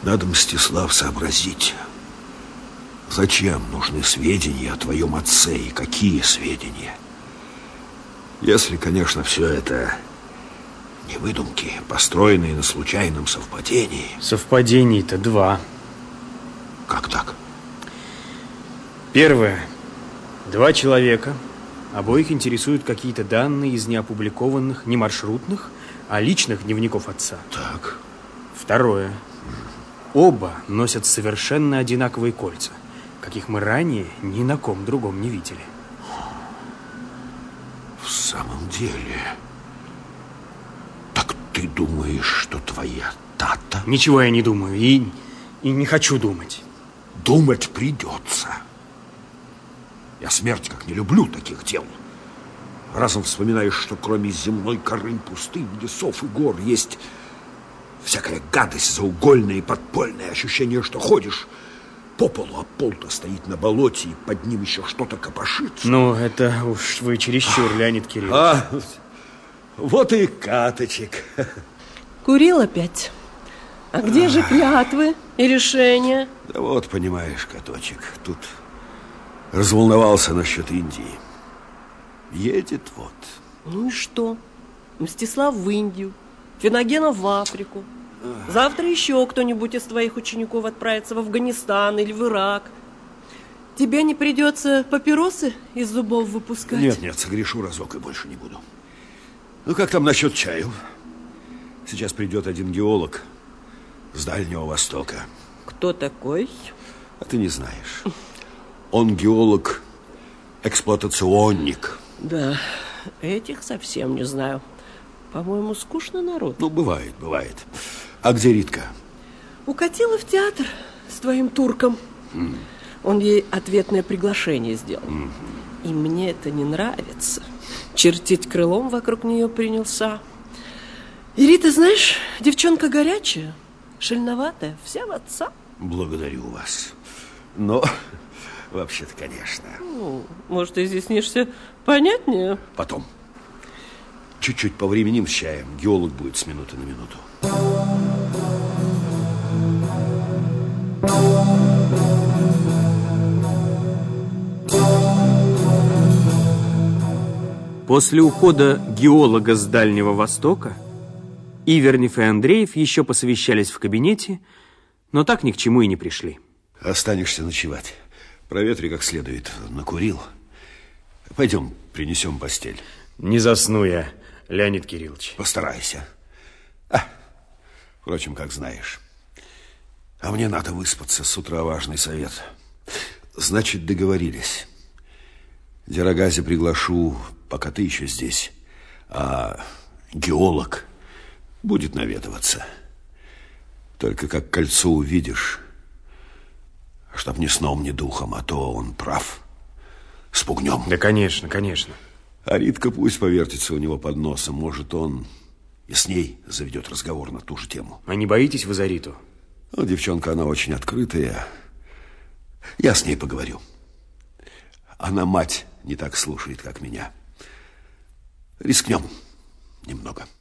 Надо, Мстислав, сообразить, зачем нужны сведения о твоем отце и какие сведения. Если, конечно, все это не выдумки, построенные на случайном совпадении. Совпадений-то два. Как так? Первое. Два человека. Обоих интересуют какие-то данные из неопубликованных, не маршрутных, а личных дневников отца. Так. Второе. Оба носят совершенно одинаковые кольца, каких мы ранее ни на ком другом не видели. В самом деле... Так ты думаешь, что твоя тата... Ничего я не думаю и не хочу думать. Думать придется. Я смерть как не люблю таких дел. Разом вспоминаешь, что кроме земной коры, пустынь, лесов и гор есть всякая гадость заугольная и подпольная. Ощущение, что ходишь по полу, а пол-то стоит на болоте, и под ним еще что-то копошится. Ну, это уж вы чересчур, Леонид Кириллович. Вот и каточек. Курил опять. А где же клятвы и решения? Да вот, понимаешь, каточек, тут разволновался насчет Индии. Едет вот. Ну и что? Мстислав в Индию, Финогена в Африку. Завтра еще кто-нибудь из твоих учеников отправится в Афганистан или в Ирак. Тебе не придется папиросы из зубов выпускать? Нет, согрешу разок и больше не буду. Ну, как там насчет чаю? Сейчас придет один геолог с Дальнего Востока. Кто такой? А ты не знаешь. Он геолог-эксплуатационник. Да, этих совсем не знаю. По-моему, скучный народ. Ну, бывает. А где Ритка? Укатила в театр с твоим турком. Он ей ответное приглашение сделал. И мне это не нравится. Чертить крылом вокруг нее принялся. И Рита, знаешь, девчонка горячая, шальноватая, вся в отца. Благодарю вас. Но, вообще-то, конечно. Ну, может, изъяснишься понятнее? Потом. Чуть-чуть повременим с чаем. Геолог будет с минуты на минуту. После ухода геолога с Дальнего Востока Ивернев и Андреев еще посовещались в кабинете, но так ни к чему и не пришли. Останешься ночевать. Проветри как следует. Накурил. Пойдем, принесем постель. Не засну я, Леонид Кириллович. Постарайся. Впрочем, как знаешь. А мне надо выспаться. С утра важный совет. Значит, договорились. Дерогази приглашу, пока ты еще здесь. А геолог будет наведываться. Только как кольцо увидишь, чтоб ни сном, ни духом, а то он прав. Спугнем. Да, конечно, конечно. А Ритка пусть повертится у него под носом. Может, он и с ней заведет разговор на ту же тему. А не боитесь вы за Риту? Ну, девчонка, она очень открытая. Я с ней поговорю. Она мать не так слушает, как меня. Рискнем немного.